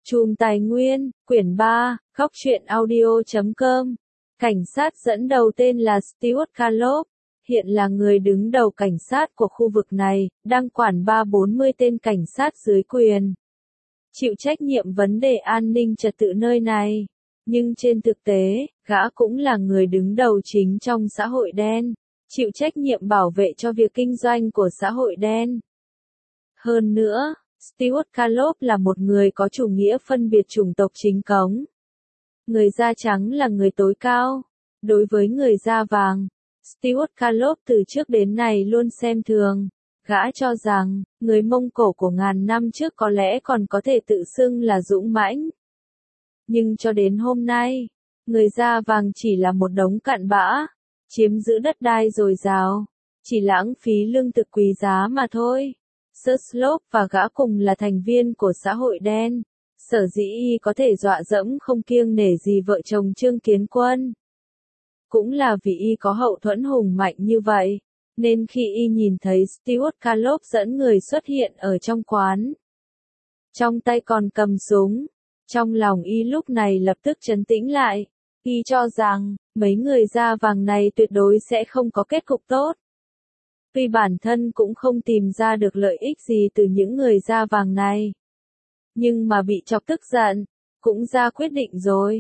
Chùm Tài nguyên, quyển 3, góc truyện audio.com. Cảnh sát dẫn đầu tên là Stuart Calop, hiện là người đứng đầu cảnh sát của khu vực này, đang quản 340 tên cảnh sát dưới quyền. Chịu trách nhiệm vấn đề an ninh trật tự nơi này. Nhưng trên thực tế, gã cũng là người đứng đầu chính trong xã hội đen, chịu trách nhiệm bảo vệ cho việc kinh doanh của xã hội đen. Hơn nữa, Stuart Calop là một người có chủ nghĩa phân biệt chủng tộc chính cống. Người da trắng là người tối cao. Đối với người da vàng, Stuart Calop từ trước đến nay luôn xem thường. Gã cho rằng, người Mông Cổ của ngàn năm trước có lẽ còn có thể tự xưng là dũng mãnh. Nhưng cho đến hôm nay, người da vàng chỉ là một đống cặn bã, chiếm giữ đất đai dồi dào, chỉ lãng phí lương thực quý giá mà thôi. Slope và gã cùng là thành viên của xã hội đen. Sở dĩ y có thể dọa dẫm không kiêng nể gì vợ chồng Trương Kiến Quân. Cũng là vì y có hậu thuẫn hùng mạnh như vậy, nên khi y nhìn thấy Stuart Calop dẫn người xuất hiện ở trong quán, trong tay còn cầm súng, trong lòng y lúc này lập tức trấn tĩnh lại. Y cho rằng, mấy người da vàng này tuyệt đối sẽ không có kết cục tốt. Tuy bản thân cũng không tìm ra được lợi ích gì từ những người da vàng này, nhưng mà bị chọc tức giận, cũng ra quyết định rồi.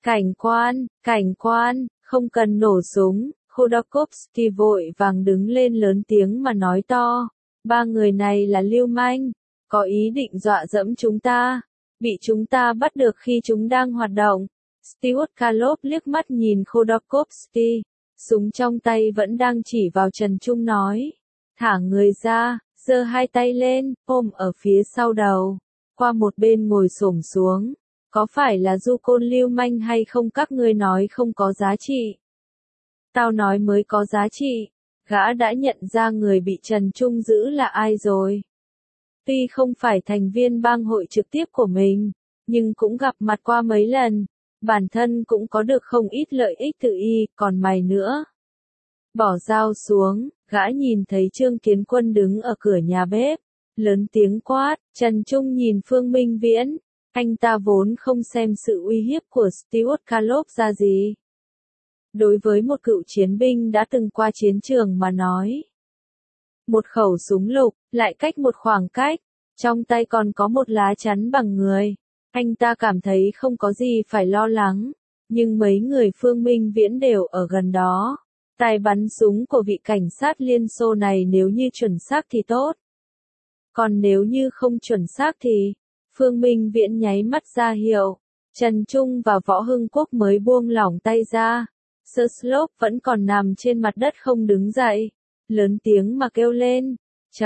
Cảnh quan, không cần nổ súng. Khodorkovsky vội vàng đứng lên lớn tiếng mà nói to. Ba người này là lưu manh, có ý định dọa dẫm chúng ta, bị chúng ta bắt được khi chúng đang hoạt động. Stuart Calop liếc mắt nhìn Khodorkovsky, súng trong tay vẫn đang chỉ vào Trần Trung nói. Thả người ra, giơ hai tay lên, ôm ở phía sau đầu, qua một bên ngồi xổm xuống. Có phải là du côn lưu manh hay không các ngươi nói không có giá trị? Tao nói mới có giá trị. Gã đã nhận ra người bị Trần Trung giữ là ai rồi. Tuy không phải thành viên bang hội trực tiếp của mình, nhưng cũng gặp mặt qua mấy lần. Bản thân cũng có được không ít lợi ích từ y, còn mày nữa. Bỏ dao xuống, gã nhìn thấy Trương Kiến Quân đứng ở cửa nhà bếp, lớn tiếng quát. Trần Trung nhìn Phương Minh Viễn, anh ta vốn không xem sự uy hiếp của Stuart Calop ra gì. Đối với một cựu chiến binh đã từng qua chiến trường mà nói, một khẩu súng lục, lại cách một khoảng cách, trong tay còn có một lá chắn bằng người. Anh ta cảm thấy không có gì phải lo lắng, nhưng mấy người Phương Minh Viễn đều ở gần đó. Tài bắn súng của vị cảnh sát Liên Xô này nếu như chuẩn xác thì tốt. Còn nếu như không chuẩn xác thì, Phương Minh Viễn nháy mắt ra hiệu. Trần Trung và Võ Hưng Quốc mới buông lỏng tay ra. Slope vẫn còn nằm trên mặt đất không đứng dậy. Lớn tiếng mà kêu lên.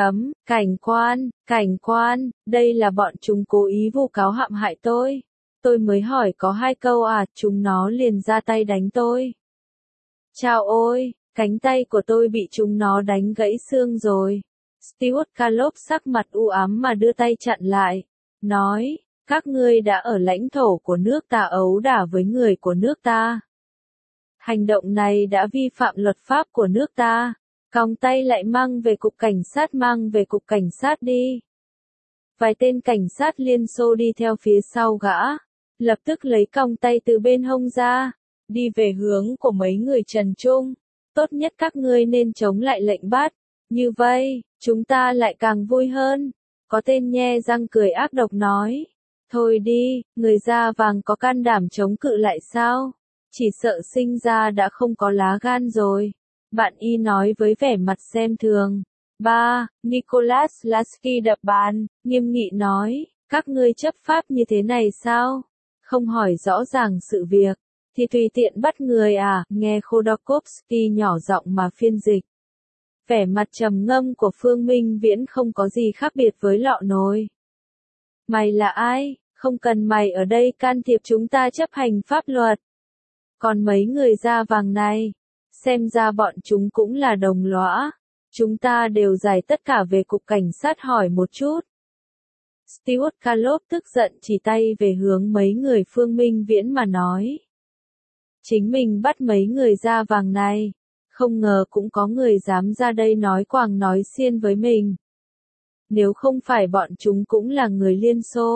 Cảnh quan, đây là bọn chúng cố ý vu cáo hãm hại tôi. Tôi mới hỏi có 2 câu à, chúng nó liền ra tay đánh tôi. Chao ôi, cánh tay của tôi bị chúng nó đánh gãy xương rồi. Stuart Calop sắc mặt u ám mà đưa tay chặn lại. Nói, các ngươi đã ở lãnh thổ của nước ta ấu đả với người của nước ta. Hành động này đã vi phạm luật pháp của nước ta. Còng tay lại mang về cục cảnh sát đi. Vài tên cảnh sát Liên Xô đi theo phía sau gã, lập tức lấy còng tay từ bên hông ra, đi về hướng của mấy người Trần Trung. Tốt nhất các ngươi nên chống lại lệnh bắt, như vậy, chúng ta lại càng vui hơn. Có tên nhe răng cười ác độc nói. Thôi đi, người da vàng có can đảm chống cự lại sao? Chỉ sợ sinh ra đã không có lá gan rồi. Bạn y nói với vẻ mặt xem thường. Nicholas Lasky đập bàn, nghiêm nghị nói. Các ngươi chấp pháp như thế này sao? Không hỏi rõ ràng sự việc, thì tùy tiện bắt người à? Nghe Khodorkovsky nhỏ giọng mà phiên dịch. Vẻ mặt trầm ngâm của Phương Minh Viễn không có gì khác biệt với lọ nồi. Mày là ai? Không cần mày ở đây can thiệp chúng ta chấp hành pháp luật. Còn mấy người da vàng này, xem ra bọn chúng cũng là đồng lõa. Chúng ta đều giải tất cả về cục cảnh sát hỏi một chút. Stuart Calop tức giận chỉ tay về hướng mấy người Phương Minh Viễn mà nói. Chính mình bắt mấy người da vàng này. Không ngờ cũng có người dám ra đây nói quàng nói xiên với mình. Nếu không phải bọn chúng cũng là người Liên Xô,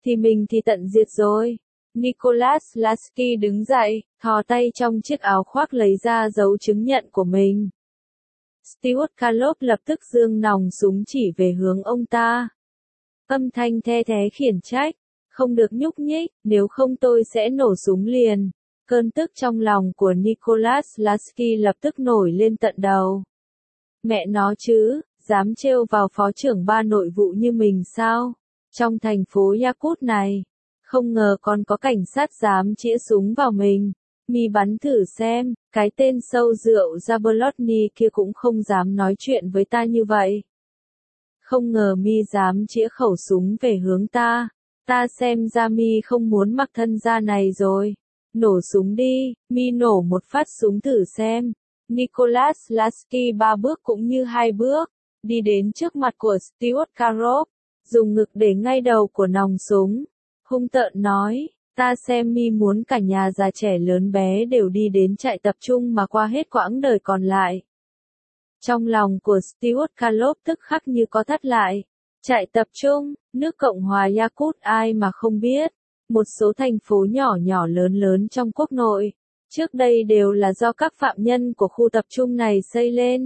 thì mình thì tận diệt rồi. Nicholas Lasky đứng dậy, thò tay trong chiếc áo khoác lấy ra dấu chứng nhận của mình. Stuart Carlop lập tức giương nòng súng chỉ về hướng ông ta. Âm thanh the thé khiển trách, không được nhúc nhích, nếu không tôi sẽ nổ súng liền. Cơn tức trong lòng của Nicholas Lasky lập tức nổi lên tận đầu. Mẹ nó chứ, dám trêu vào phó trưởng ban nội vụ như mình sao? Trong thành phố Yakut này, không ngờ còn có cảnh sát dám chĩa súng vào mình. Mi bắn thử xem, cái tên sâu rượu Zabolotny kia cũng không dám nói chuyện với ta như vậy. Không ngờ Mi dám chĩa khẩu súng về hướng ta. Ta xem ra Mi không muốn mặc thân da này rồi. Nổ súng đi, Mi nổ một phát súng thử xem. Nicholas Lasky 3 bước cũng như 2 bước, đi đến trước mặt của Stuart Carlop, dùng ngực để ngay đầu của nòng súng. Hung tợn nói, ta xem Mi muốn cả nhà già trẻ lớn bé đều đi đến trại tập trung mà qua hết quãng đời còn lại. Trong lòng của Stuart Carlop tức khắc như có thắt lại. Trại tập trung, nước Cộng hòa Yakut ai mà không biết. Một số thành phố nhỏ nhỏ lớn lớn trong quốc nội, trước đây đều là do các phạm nhân của khu tập trung này xây lên.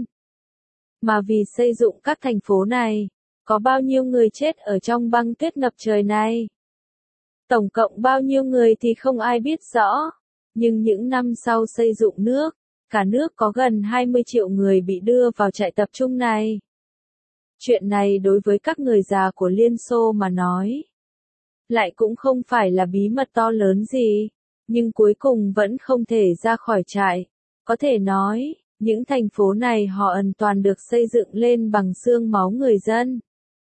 Mà vì xây dựng các thành phố này, có bao nhiêu người chết ở trong băng tuyết ngập trời này? Tổng cộng bao nhiêu người thì không ai biết rõ. Nhưng những năm sau xây dựng nước, cả nước có gần 20 triệu người bị đưa vào trại tập trung này. Chuyện này đối với các người già của Liên Xô mà nói, lại cũng không phải là bí mật to lớn gì, nhưng cuối cùng vẫn không thể ra khỏi trại. Có thể nói, những thành phố này họ hoàn toàn được xây dựng lên bằng xương máu người dân.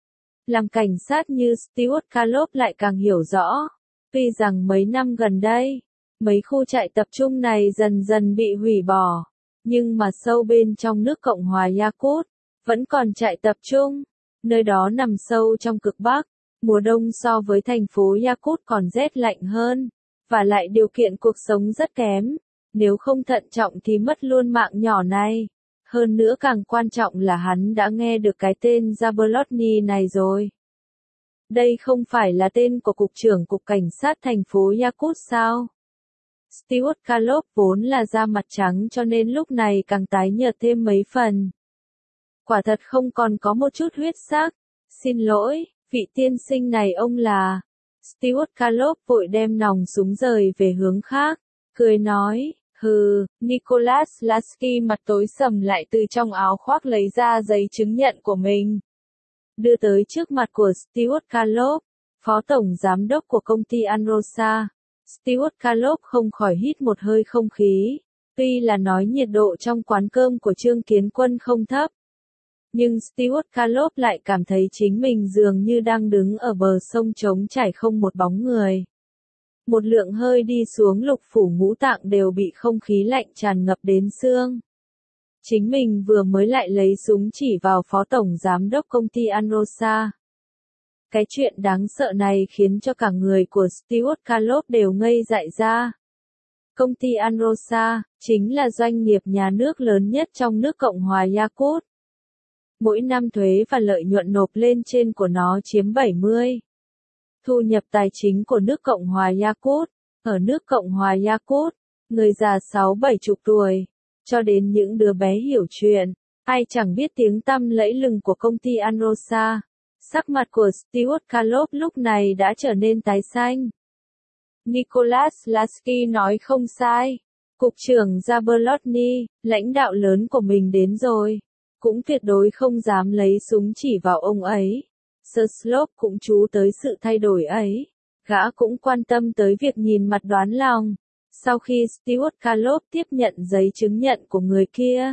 Làm cảnh sát như Stuart Carlop lại càng hiểu rõ, tuy rằng mấy năm gần đây, mấy khu trại tập trung này dần dần bị hủy bỏ, nhưng mà sâu bên trong nước Cộng hòa Yakut, vẫn còn trại tập trung, nơi đó nằm sâu trong cực Bắc. Mùa đông so với thành phố Yakut còn rét lạnh hơn, và lại điều kiện cuộc sống rất kém, nếu không thận trọng thì mất luôn mạng nhỏ này. Hơn nữa càng quan trọng là hắn đã nghe được cái tên Zabolotny này rồi. Đây không phải là tên của cục trưởng cục cảnh sát thành phố Yakut sao? Stuart Carlop vốn là da mặt trắng cho nên lúc này càng tái nhợt thêm mấy phần. Quả thật không còn có một chút huyết sắc. Xin lỗi, vị tiên sinh này ông là... Stuart Carlop vội đem nòng súng rời về hướng khác, cười nói, hừ. Nicholas Lasky mặt tối sầm lại từ trong áo khoác lấy ra giấy chứng nhận của mình. Đưa tới trước mặt của Stuart Carlop, phó tổng giám đốc của công ty Anrosa. Stuart Carlop không khỏi hít một hơi không khí. Tuy là nói nhiệt độ trong quán cơm của Trương Kiến Quân không thấp, nhưng Stuart Carlop lại cảm thấy chính mình dường như đang đứng ở bờ sông trống trải không một bóng người. Một lượng hơi đi xuống lục phủ ngũ tạng đều bị không khí lạnh tràn ngập đến xương. Chính mình vừa mới lại lấy súng chỉ vào phó tổng giám đốc công ty Anrosa. Cái chuyện đáng sợ này khiến cho cả người của Stuart Carlop đều ngây dại ra. Công ty Anrosa chính là doanh nghiệp nhà nước lớn nhất trong nước Cộng hòa Yakut. Mỗi năm thuế và lợi nhuận nộp lên trên của nó chiếm 70%. Thu nhập tài chính của nước Cộng hòa Yakut. Ở nước Cộng hòa Yakut, người già 6-70 tuổi, cho đến những đứa bé hiểu chuyện, ai chẳng biết tiếng tăm lẫy lừng của công ty Anrosa. Sắc mặt của Stuart Carlop lúc này đã trở nên tái xanh. Nicholas Lasky nói không sai. Cục trưởng Zabolotny, lãnh đạo lớn của mình đến rồi. Cũng tuyệt đối không dám lấy súng chỉ vào ông ấy. Suslov cũng chú tới sự thay đổi ấy. Gã cũng quan tâm tới việc nhìn mặt đoán lòng. Sau khi Stuart Carlop tiếp nhận giấy chứng nhận của người kia,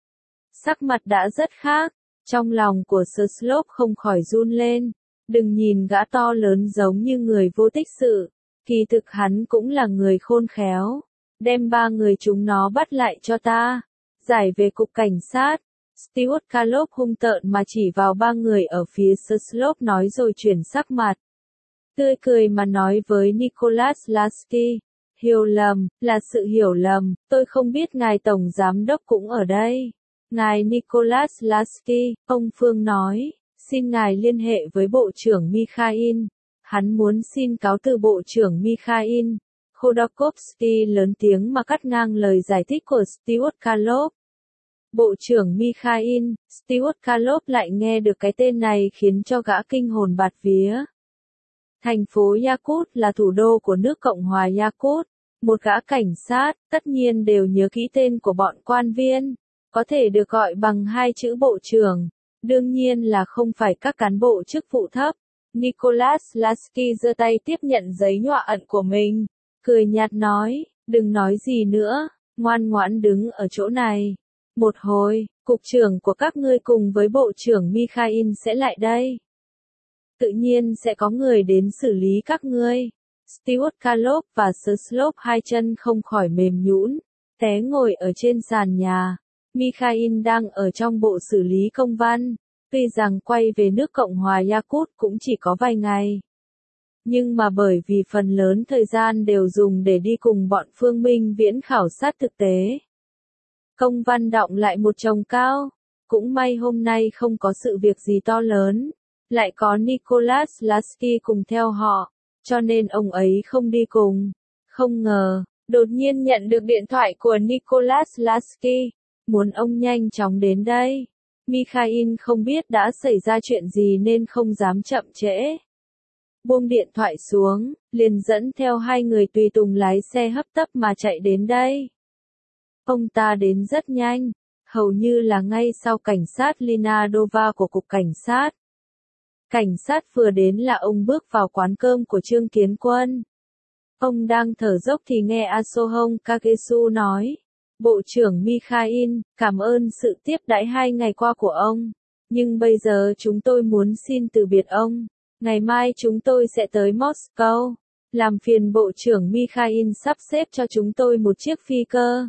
sắc mặt đã rất khác. Trong lòng của Suslov không khỏi run lên. Đừng nhìn gã to lớn giống như người vô tích sự. Kỳ thực hắn cũng là người khôn khéo. Đem 3 người chúng nó bắt lại cho ta. Giải về cục cảnh sát. Stuart Carlop hung tợn mà chỉ vào 3 người ở phía Suslov nói rồi chuyển sắc mặt. Tươi cười mà nói với Nicholas Lasky. Hiểu lầm, là sự hiểu lầm, tôi không biết ngài tổng giám đốc cũng ở đây. Ngài Nicholas Lasky, ông Phương nói, xin ngài liên hệ với Bộ trưởng Mikhail. Hắn muốn xin cáo từ Bộ trưởng Mikhail Khodorkovsky lớn tiếng mà cắt ngang lời giải thích của Stuart Karlov. Bộ trưởng Mikhail, Stuart Karlov lại nghe được cái tên này khiến cho gã kinh hồn bạt vía. Thành phố Yakut là thủ đô của nước Cộng hòa Yakut. Một gã cảnh sát, tất nhiên đều nhớ kỹ tên của bọn quan viên, có thể được gọi bằng hai chữ bộ trưởng, đương nhiên là không phải các cán bộ chức vụ thấp. Nicholas Lasky giơ tay tiếp nhận giấy nhọa ẩn của mình, cười nhạt nói, đừng nói gì nữa, ngoan ngoãn đứng ở chỗ này. Một hồi, cục trưởng của các ngươi cùng với bộ trưởng Mikhail sẽ lại đây. Tự nhiên sẽ có người đến xử lý các ngươi. Stuart Karlov và Suslov hai chân không khỏi mềm nhũn, té ngồi ở trên sàn nhà. Mikhail đang ở trong bộ xử lý công văn, tuy rằng quay về nước Cộng hòa Yakut cũng chỉ có vài ngày. Nhưng mà bởi vì phần lớn thời gian đều dùng để đi cùng bọn Phương Minh Viễn khảo sát thực tế. Công văn đọng lại một chồng cao, cũng may hôm nay không có sự việc gì to lớn, lại có Nicholas Lasky cùng theo họ, cho nên ông ấy không đi cùng. Không ngờ, đột nhiên nhận được điện thoại của Nicholas Lasky, muốn ông nhanh chóng đến đây. Mikhail không biết đã xảy ra chuyện gì nên không dám chậm trễ. Buông điện thoại xuống, liền dẫn theo hai người tùy tùng lái xe hấp tấp mà chạy đến đây. Ông ta đến rất nhanh, hầu như là ngay sau cảnh sát Linadova của cục cảnh sát. Cảnh sát vừa đến là ông bước vào quán cơm của Trương Kiến Quân. Ông đang thở dốc thì nghe Asohong Kagesu nói, Bộ trưởng Mikhail, cảm ơn sự tiếp đãi 2 ngày qua của ông, nhưng bây giờ chúng tôi muốn xin từ biệt ông. Ngày mai chúng tôi sẽ tới Moscow, làm phiền Bộ trưởng Mikhail sắp xếp cho chúng tôi một chiếc phi cơ.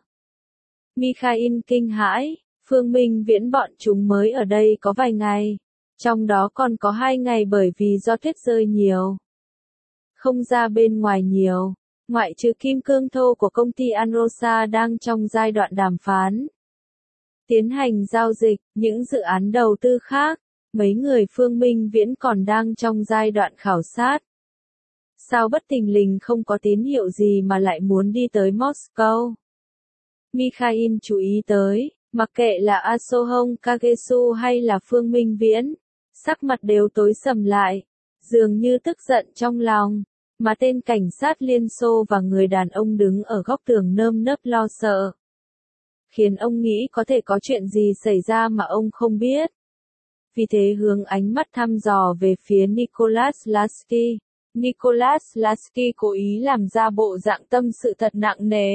Mikhail kinh hãi, Phương Minh Viễn bọn chúng mới ở đây có vài ngày, trong đó còn có 2 ngày bởi vì do tuyết rơi nhiều. Không ra bên ngoài nhiều, ngoại trừ kim cương thô của công ty Anrosa đang trong giai đoạn đàm phán. Tiến hành giao dịch, những dự án đầu tư khác, mấy người Phương Minh Viễn còn đang trong giai đoạn khảo sát. Sao bất thình lình không có tín hiệu gì mà lại muốn đi tới Moscow? Mikhail chú ý tới, mặc kệ là Asohong Kagesu hay là Phương Minh Viễn, sắc mặt đều tối sầm lại, dường như tức giận trong lòng, mà tên cảnh sát Liên Xô và người đàn ông đứng ở góc tường nơm nớp lo sợ. Khiến ông nghĩ có thể có chuyện gì xảy ra mà ông không biết. Vì thế hướng ánh mắt thăm dò về phía Nicholas Lasky. Nicholas Lasky cố ý làm ra bộ dạng tâm sự thật nặng nề.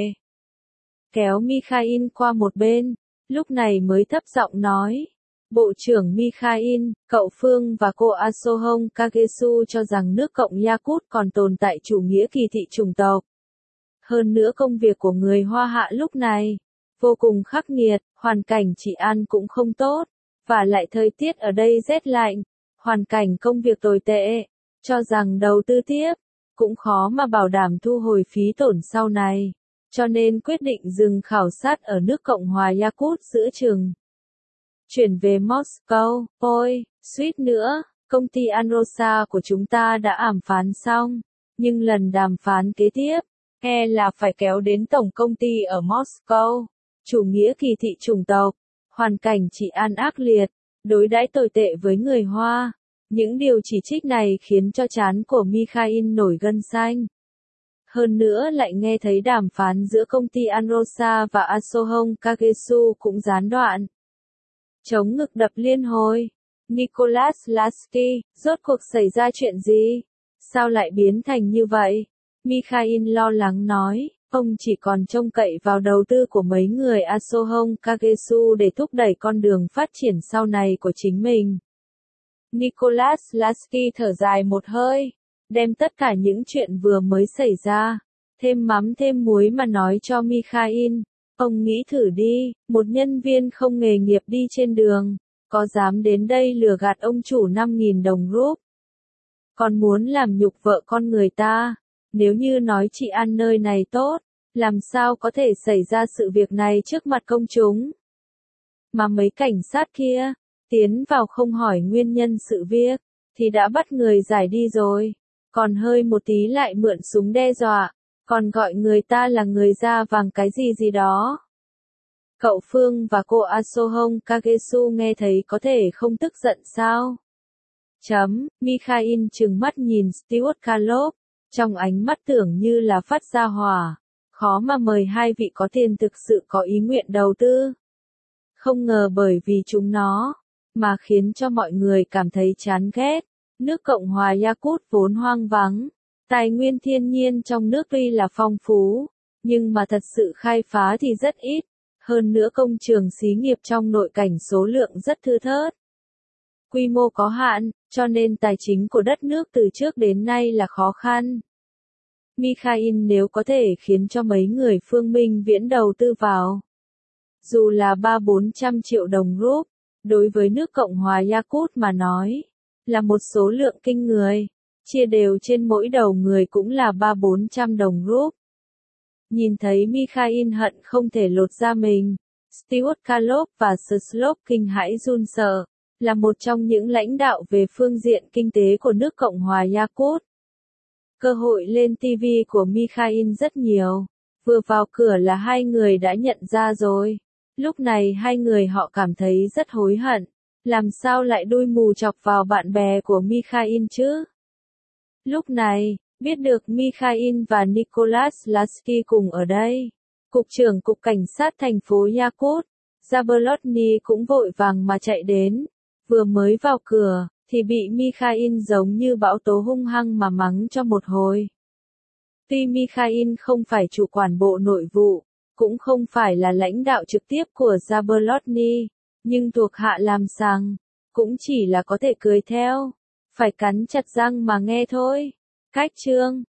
Kéo Mikhail qua một bên, lúc này mới thấp giọng nói. Bộ trưởng Mikhail, cậu Phương và cô Asohong Kagesu cho rằng nước Cộng Yakut còn tồn tại chủ nghĩa kỳ thị chủng tộc. Hơn nữa công việc của người Hoa Hạ lúc này, vô cùng khắc nghiệt, hoàn cảnh trị an cũng không tốt, và lại thời tiết ở đây rét lạnh, hoàn cảnh công việc tồi tệ, cho rằng đầu tư tiếp, cũng khó mà bảo đảm thu hồi phí tổn sau này, cho nên quyết định dừng khảo sát ở nước Cộng hòa Yakut giữa chừng. Chuyển về Moscow, ôi, suýt nữa, công ty Anrosa của chúng ta đã đàm phán xong, nhưng lần đàm phán kế tiếp, là phải kéo đến tổng công ty ở Moscow, chủ nghĩa kỳ thị chủng tộc, hoàn cảnh trị an ác liệt, đối đãi tồi tệ với người Hoa. Những điều chỉ trích này khiến cho trán của Mikhail nổi gân xanh. Hơn nữa lại nghe thấy đàm phán giữa công ty Anrosa và Asohong Kagesu cũng gián đoạn. Chống ngực đập liên hồi. Nicholas Lasky, rốt cuộc xảy ra chuyện gì? Sao lại biến thành như vậy? Mikhail lo lắng nói, ông chỉ còn trông cậy vào đầu tư của mấy người Asohong Kagesu để thúc đẩy con đường phát triển sau này của chính mình. Nicholas Lasky thở dài một hơi, đem tất cả những chuyện vừa mới xảy ra, thêm mắm thêm muối mà nói cho Mikhail. Ông nghĩ thử đi, một nhân viên không nghề nghiệp đi trên đường, có dám đến đây lừa gạt ông chủ 5.000 đồng rúp? Còn muốn làm nhục vợ con người ta, nếu như nói trị an nơi này tốt, làm sao có thể xảy ra sự việc này trước mặt công chúng? Mà mấy cảnh sát kia, tiến vào không hỏi nguyên nhân sự việc, thì đã bắt người giải đi rồi. còn hơi một tí lại mượn súng đe dọa, còn gọi người ta là người da vàng cái gì gì đó. Cậu Phương và cô Asohong Kagesu nghe thấy có thể không tức giận sao? Mikhail trừng mắt nhìn Stuart Karlov, trong ánh mắt tưởng như là phát ra hỏa. Khó mà mời hai vị có tiền thực sự có ý nguyện đầu tư. Không ngờ bởi vì chúng nó, mà khiến cho mọi người cảm thấy chán ghét. Nước Cộng hòa Yakut vốn hoang vắng, tài nguyên thiên nhiên trong nước tuy là phong phú, nhưng mà thật sự khai phá thì rất ít. Hơn nữa công trường xí nghiệp trong nội cảnh số lượng rất thưa thớt. Quy mô có hạn, cho nên tài chính của đất nước từ trước đến nay là khó khăn. Mikhail nếu có thể khiến cho mấy người Phương Minh Viễn đầu tư vào, dù là 300-400 triệu đồng rúp, đối với nước Cộng hòa Yakut mà nói, là một số lượng kinh người, chia đều trên mỗi đầu người cũng là 300-400 đồng rúp. Nhìn thấy Mikhail hận không thể lột da mình, Stuart Karlov và Slov kinh hãi run sợ, là một trong những lãnh đạo về phương diện kinh tế của nước Cộng hòa Yakut. Cơ hội lên TV của Mikhail rất nhiều, vừa vào cửa là hai người đã nhận ra rồi. Lúc này hai người họ cảm thấy rất hối hận, làm sao lại đuôi mù chọc vào bạn bè của Mikhail chứ? Lúc này, biết được Mikhail và Nicholas Lasky cùng ở đây, Cục trưởng Cục Cảnh sát thành phố Yakut, Zabolotny cũng vội vàng mà chạy đến, vừa mới vào cửa, thì bị Mikhail giống như bão tố hung hăng mà mắng cho một hồi. Tuy Mikhail không phải chủ quản bộ nội vụ, cũng không phải là lãnh đạo trực tiếp của Zabolotny, nhưng thuộc hạ làm sằng, cũng chỉ là có thể cười theo, phải cắn chặt răng mà nghe thôi. Cách chương